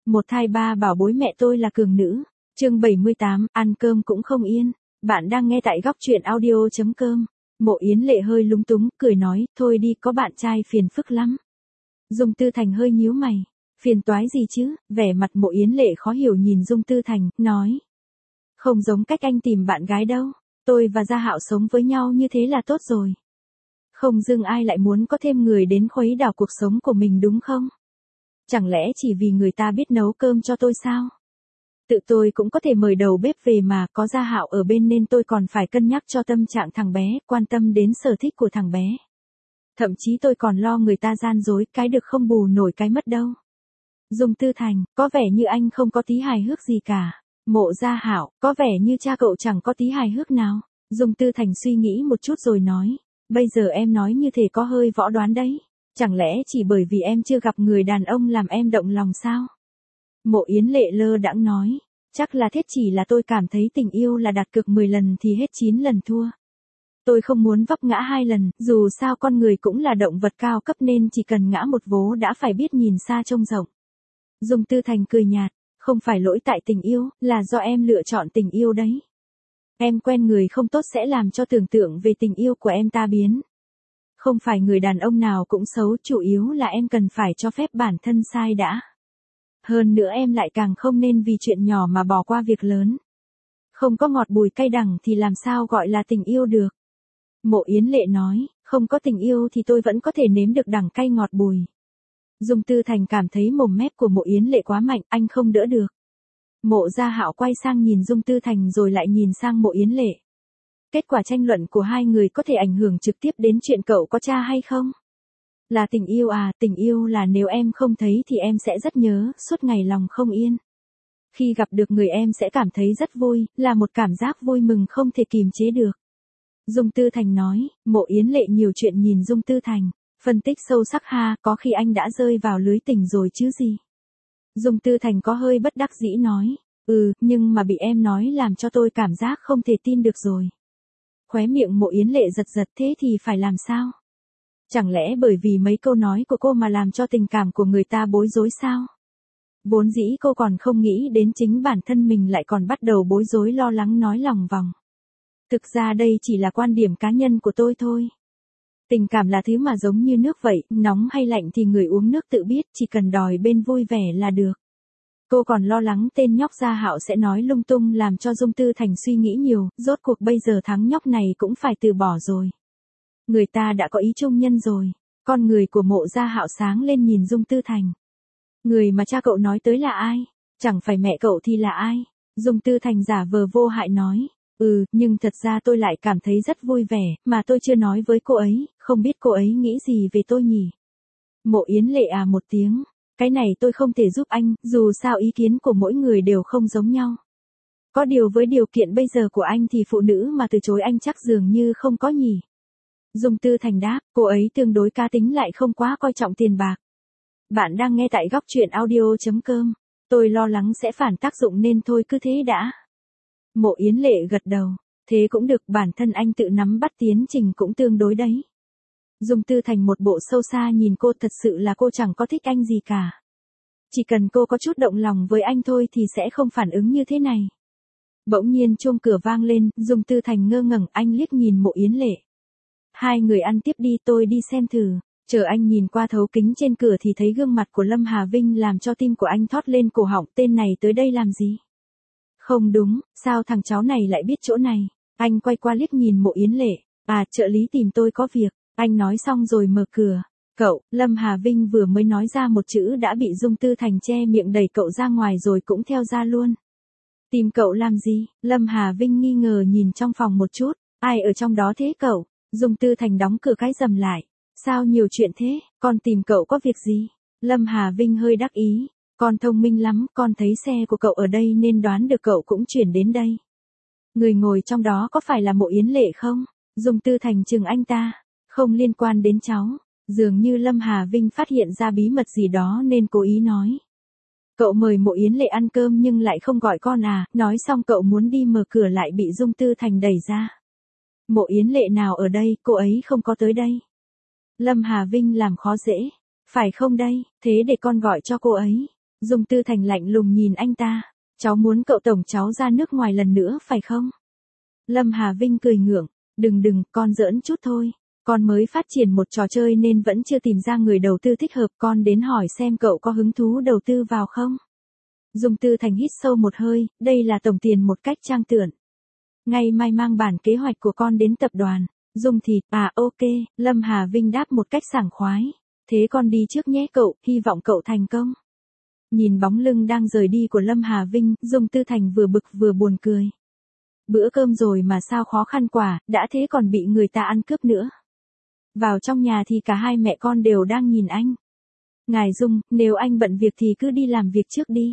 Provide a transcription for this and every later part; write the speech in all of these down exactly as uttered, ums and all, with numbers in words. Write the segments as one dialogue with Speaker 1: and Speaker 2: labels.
Speaker 1: Một thai ba bảo bối mẹ tôi là cường nữ. Chương bảy mươi tám, ăn cơm cũng không yên. Bạn đang nghe tại góc truyện audio chấm com. Mộ Yến Lệ hơi lúng túng, cười nói, thôi đi, có bạn trai phiền phức lắm. Dung Tư Thành hơi nhíu mày. Phiền toái gì chứ? Vẻ mặt Mộ Yến Lệ khó hiểu nhìn Dung Tư Thành, nói. Không giống cách anh tìm bạn gái đâu. Tôi và Gia Hạo sống với nhau như thế là tốt rồi. Không dưng ai lại muốn có thêm người đến khuấy đảo cuộc sống của mình đúng không? Chẳng lẽ chỉ vì người ta biết nấu cơm cho tôi sao? Tự tôi cũng có thể mời đầu bếp về mà, có Gia Hạo ở bên nên tôi còn phải cân nhắc cho tâm trạng thằng bé, quan tâm đến sở thích của thằng bé. Thậm chí tôi còn lo người ta gian dối, cái được không bù nổi cái mất đâu. Dung Tư Thành, có vẻ như anh không có tí hài hước gì cả. Mộ Gia Hạo, có vẻ như cha cậu chẳng có tí hài hước nào. Dung Tư Thành suy nghĩ một chút rồi nói, bây giờ em nói như thế có hơi võ đoán đấy. Chẳng lẽ chỉ bởi vì em chưa gặp người đàn ông làm em động lòng sao? Mộ Yến Lệ lơ đãng nói, chắc là thiết chỉ là tôi cảm thấy tình yêu là đặt cược mười lần thì hết chín lần thua. Tôi không muốn vấp ngã hai lần, dù sao con người cũng là động vật cao cấp nên chỉ cần ngã một vố đã phải biết nhìn xa trông rộng. Dung Tư Thành cười nhạt, không phải lỗi tại tình yêu, là do em lựa chọn tình yêu đấy. Em quen người không tốt sẽ làm cho tưởng tượng về tình yêu của em ta biến. Không phải người đàn ông nào cũng xấu, chủ yếu là em cần phải cho phép bản thân sai đã. Hơn nữa em lại càng không nên vì chuyện nhỏ mà bỏ qua việc lớn. Không có ngọt bùi cay đắng thì làm sao gọi là tình yêu được. Mộ Yến Lệ nói, không có tình yêu thì tôi vẫn có thể nếm được đắng cay ngọt bùi. Dung Tư Thành cảm thấy mồm mép của Mộ Yến Lệ quá mạnh, anh không đỡ được. Mộ Gia Hạo quay sang nhìn Dung Tư Thành rồi lại nhìn sang Mộ Yến Lệ. Kết quả tranh luận của hai người có thể ảnh hưởng trực tiếp đến chuyện cậu có cha hay không? Là tình yêu à, tình yêu là nếu em không thấy thì em sẽ rất nhớ, suốt ngày lòng không yên. Khi gặp được người em sẽ cảm thấy rất vui, là một cảm giác vui mừng không thể kìm chế được. Dung Tư Thành nói, Mộ Yến Lệ nhiều chuyện nhìn Dung Tư Thành, phân tích sâu sắc ha, có khi anh đã rơi vào lưới tình rồi chứ gì. Dung Tư Thành có hơi bất đắc dĩ nói, ừ, nhưng mà bị em nói làm cho tôi cảm giác không thể tin được rồi. Khóe miệng Mộ Yến Lệ giật giật, thế thì phải làm sao? Chẳng lẽ bởi vì mấy câu nói của cô mà làm cho tình cảm của người ta bối rối sao? Vốn dĩ cô còn không nghĩ đến chính bản thân mình lại còn bắt đầu bối rối lo lắng nói lòng vòng. Thực ra đây chỉ là quan điểm cá nhân của tôi thôi. Tình cảm là thứ mà giống như nước vậy, nóng hay lạnh thì người uống nước tự biết, chỉ cần đòi bên vui vẻ là được. Cô còn lo lắng tên nhóc Gia Hạo sẽ nói lung tung làm cho Dung Tư Thành suy nghĩ nhiều, rốt cuộc bây giờ thằng nhóc này cũng phải từ bỏ rồi. Người ta đã có ý chung nhân rồi. Con người của Mộ Gia Hạo sáng lên nhìn Dung Tư Thành. Người mà cha cậu nói tới là ai? Chẳng phải mẹ cậu thì là ai? Dung Tư Thành giả vờ vô hại nói. Ừ, nhưng thật ra tôi lại cảm thấy rất vui vẻ, mà tôi chưa nói với cô ấy, không biết cô ấy nghĩ gì về tôi nhỉ? Mộ Yến Lệ à một tiếng. Cái này tôi không thể giúp anh, dù sao ý kiến của mỗi người đều không giống nhau. Có điều với điều kiện bây giờ của anh thì phụ nữ mà từ chối anh chắc dường như không có nhỉ. Dung Tư Thành đáp, cô ấy tương đối cá tính lại không quá coi trọng tiền bạc. Bạn đang nghe tại góc truyện audio chấm com. Tôi lo lắng sẽ phản tác dụng nên thôi cứ thế đã. Mộ Yến Lệ gật đầu. Thế cũng được, bản thân anh tự nắm bắt tiến trình cũng tương đối đấy. Dung Tư Thành một bộ sâu xa nhìn cô, thật sự là cô chẳng có thích anh gì cả. Chỉ cần cô có chút động lòng với anh thôi thì sẽ không phản ứng như thế này. Bỗng nhiên chuông cửa vang lên, Dung Tư Thành ngơ ngẩn, anh liếc nhìn Mộ Yến Lệ. Hai người ăn tiếp đi, tôi đi xem thử. Chờ anh nhìn qua thấu kính trên cửa thì thấy gương mặt của Lâm Hà Vinh làm cho tim của anh thót lên cổ họng, tên này tới đây làm gì? Không đúng, sao thằng cháu này lại biết chỗ này? Anh quay qua liếc nhìn Mộ Yến Lệ. À, trợ lý tìm tôi có việc. Anh nói xong rồi mở cửa. Cậu, Lâm Hà Vinh vừa mới nói ra một chữ đã bị Dung Tư Thành che miệng đẩy cậu ra ngoài rồi cũng theo ra luôn. Tìm cậu làm gì? Lâm Hà Vinh nghi ngờ nhìn trong phòng một chút. Ai ở trong đó thế cậu? Dung Tư Thành đóng cửa cái rầm lại. Sao nhiều chuyện thế, con tìm cậu có việc gì? Lâm Hà Vinh hơi đắc ý. Con thông minh lắm, con thấy xe của cậu ở đây nên đoán được cậu cũng chuyển đến đây. Người ngồi trong đó có phải là Mộ Yến Lệ không? Dung Tư Thành chừng anh ta. Không liên quan đến cháu. Dường như Lâm Hà Vinh phát hiện ra bí mật gì đó nên cố ý nói. Cậu mời Mộ Yến Lệ ăn cơm nhưng lại không gọi con à? Nói xong cậu muốn đi mở cửa lại bị Dung Tư Thành đẩy ra. Mộ Yến Lệ nào ở đây, cô ấy không có tới đây. Lâm Hà Vinh làm khó dễ. Phải không đây, thế để con gọi cho cô ấy. Dung Tư Thành lạnh lùng nhìn anh ta. Cháu muốn cậu tổng cháu ra nước ngoài lần nữa phải không? Lâm Hà Vinh cười ngượng. Đừng đừng, con giỡn chút thôi. Con mới phát triển một trò chơi nên vẫn chưa tìm ra người đầu tư thích hợp, con đến hỏi xem cậu có hứng thú đầu tư vào không? Dung Tư Thành hít sâu một hơi, đây là tổng tiền một cách trang tưởng. Ngày mai mang bản kế hoạch của con đến tập đoàn. Dung thì, à ok, Lâm Hà Vinh đáp một cách sảng khoái. Thế con đi trước nhé cậu, hy vọng cậu thành công. Nhìn bóng lưng đang rời đi của Lâm Hà Vinh, Dung Tư Thành vừa bực vừa buồn cười. Bữa cơm rồi mà sao khó khăn quả, đã thế còn bị người ta ăn cướp nữa. Vào trong nhà thì cả hai mẹ con đều đang nhìn anh. Ngài Dung, nếu anh bận việc thì cứ đi làm việc trước đi.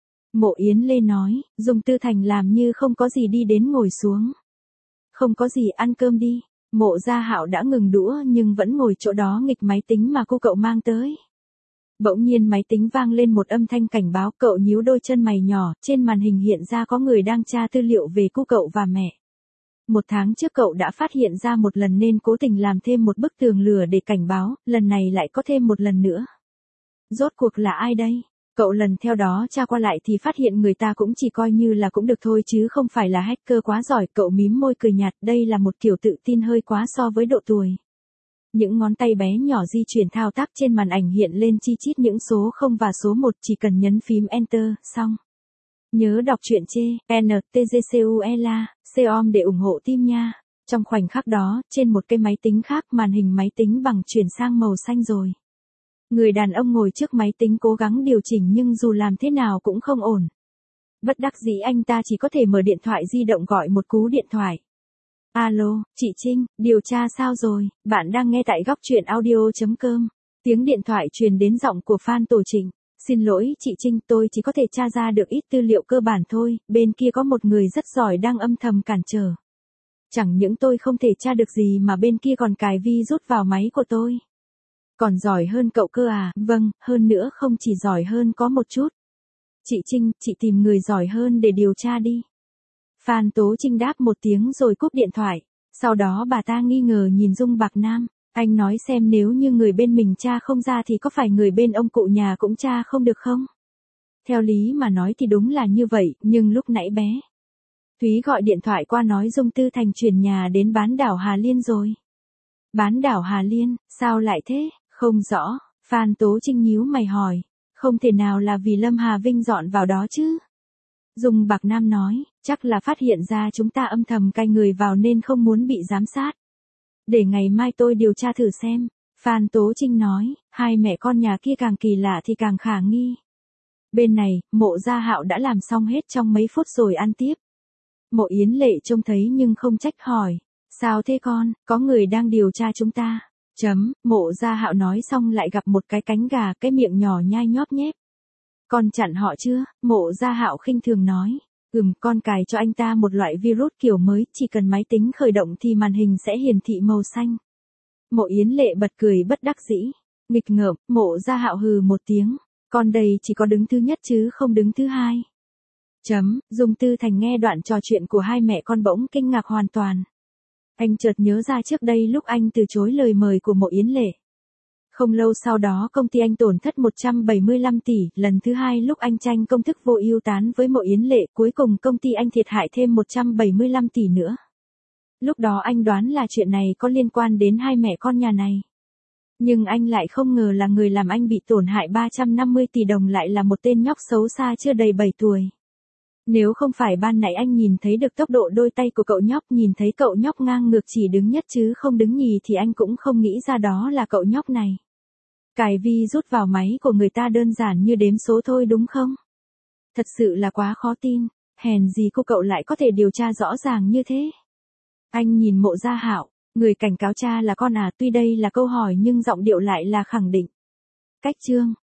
Speaker 1: Mộ Yến Lê nói. Dung Tư Thành làm như không có gì đi đến ngồi xuống. Không có gì, ăn cơm đi. Mộ Gia Hạo đã ngừng đũa nhưng vẫn ngồi chỗ đó nghịch máy tính mà cô cậu mang tới. Bỗng nhiên máy tính vang lên một âm thanh cảnh báo, cậu nhíu đôi chân mày nhỏ, trên màn hình hiện ra có người đang tra tư liệu về cô cậu và mẹ. Một tháng trước cậu đã phát hiện ra một lần nên cố tình làm thêm một bức tường lửa để cảnh báo, lần này lại có thêm một lần nữa. Rốt cuộc là ai đây? Cậu lần theo đó tra qua lại thì phát hiện người ta cũng chỉ coi như là cũng được thôi chứ không phải là hacker quá giỏi, cậu mím môi cười nhạt, đây là một kiểu tự tin hơi quá so với độ tuổi. Những ngón tay bé nhỏ di chuyển thao tác trên màn ảnh hiện lên chi chít những số không và số một, chỉ cần nhấn phím Enter, xong. Nhớ đọc truyện chê, N T G C U L A, C O M để ủng hộ team nha. Trong khoảnh khắc đó, trên một cái máy tính khác màn hình máy tính bằng chuyển sang màu xanh rồi. Người đàn ông ngồi trước máy tính cố gắng điều chỉnh nhưng dù làm thế nào cũng không ổn. Bất đắc dĩ anh ta chỉ có thể mở điện thoại di động gọi một cú điện thoại. Alo, chị Trinh, điều tra sao rồi, bạn đang nghe tại góc truyện audio chấm com. Tiếng điện thoại truyền đến giọng của Phan Tổ Trịnh. Xin lỗi chị Trinh, tôi chỉ có thể tra ra được ít tư liệu cơ bản thôi, bên kia có một người rất giỏi đang âm thầm cản trở. Chẳng những tôi không thể tra được gì mà bên kia còn cài virus vào máy của tôi. Còn giỏi hơn cậu cơ à? Vâng, hơn nữa không chỉ giỏi hơn có một chút. Chị Trinh, chị tìm người giỏi hơn để điều tra đi. Phan Tố Trinh đáp một tiếng rồi cúp điện thoại. Sau đó bà ta nghi ngờ nhìn Dung Bạc Nam. Anh nói xem nếu như người bên mình tra không ra thì có phải người bên ông cụ nhà cũng tra không được không? Theo lý mà nói thì đúng là như vậy, nhưng lúc nãy bé Thúy gọi điện thoại qua nói Dung Tư Thành chuyển nhà đến bán đảo Hà Liên rồi. Bán đảo Hà Liên, sao lại thế? Không rõ, Phan Tố Trinh nhíu mày hỏi. Không thể nào là vì Lâm Hà Vinh dọn vào đó chứ? Dung Bạc Nam nói, chắc là phát hiện ra chúng ta âm thầm cai người vào nên không muốn bị giám sát. Để ngày mai tôi điều tra thử xem. Phan Tố Trinh nói, hai mẹ con nhà kia càng kỳ lạ thì càng khả nghi. Bên này, Mộ Gia Hạo đã làm xong hết trong mấy phút rồi ăn tiếp. Mộ Yến Lệ trông thấy nhưng không trách hỏi. Sao thế con, có người đang điều tra chúng ta. Chấm, Mộ Gia Hạo nói xong lại gặp một cái cánh gà, cái miệng nhỏ nhai nhóp nhép. Con chặn họ chưa? Mộ Gia Hạo khinh thường nói. Ừm, con cài cho anh ta một loại virus kiểu mới, chỉ cần máy tính khởi động thì màn hình sẽ hiển thị màu xanh. Mộ Yến Lệ bật cười bất đắc dĩ. Nghịch ngợm, Mộ Gia Hạo hừ một tiếng. Con đây chỉ có đứng thứ nhất chứ không đứng thứ hai. Chấm, Dung Tư Thành nghe đoạn trò chuyện của hai mẹ con bỗng kinh ngạc hoàn toàn. Anh chợt nhớ ra trước đây lúc anh từ chối lời mời của Mộ Yến Lệ. Không lâu sau đó công ty anh tổn thất một trăm bảy mươi lăm tỷ, lần thứ hai lúc anh tranh công thức vô ưu tán với Mộ Yến Lệ, cuối cùng công ty anh thiệt hại thêm một trăm bảy mươi lăm tỷ nữa. Lúc đó anh đoán là chuyện này có liên quan đến hai mẹ con nhà này. Nhưng anh lại không ngờ là người làm anh bị tổn hại ba trăm năm mươi tỷ đồng lại là một tên nhóc xấu xa chưa đầy bảy tuổi. Nếu không phải ban nãy anh nhìn thấy được tốc độ đôi tay của cậu nhóc, nhìn thấy cậu nhóc ngang ngược chỉ đứng nhất chứ không đứng nhì thì anh cũng không nghĩ ra đó là cậu nhóc này. Cài vi rút vào máy của người ta đơn giản như đếm số thôi đúng không? Thật sự là quá khó tin, hèn gì cô cậu lại có thể điều tra rõ ràng như thế. Anh nhìn Mộ Gia Hạo, người cảnh cáo cha là con à, tuy đây là câu hỏi nhưng giọng điệu lại là khẳng định. Cách chương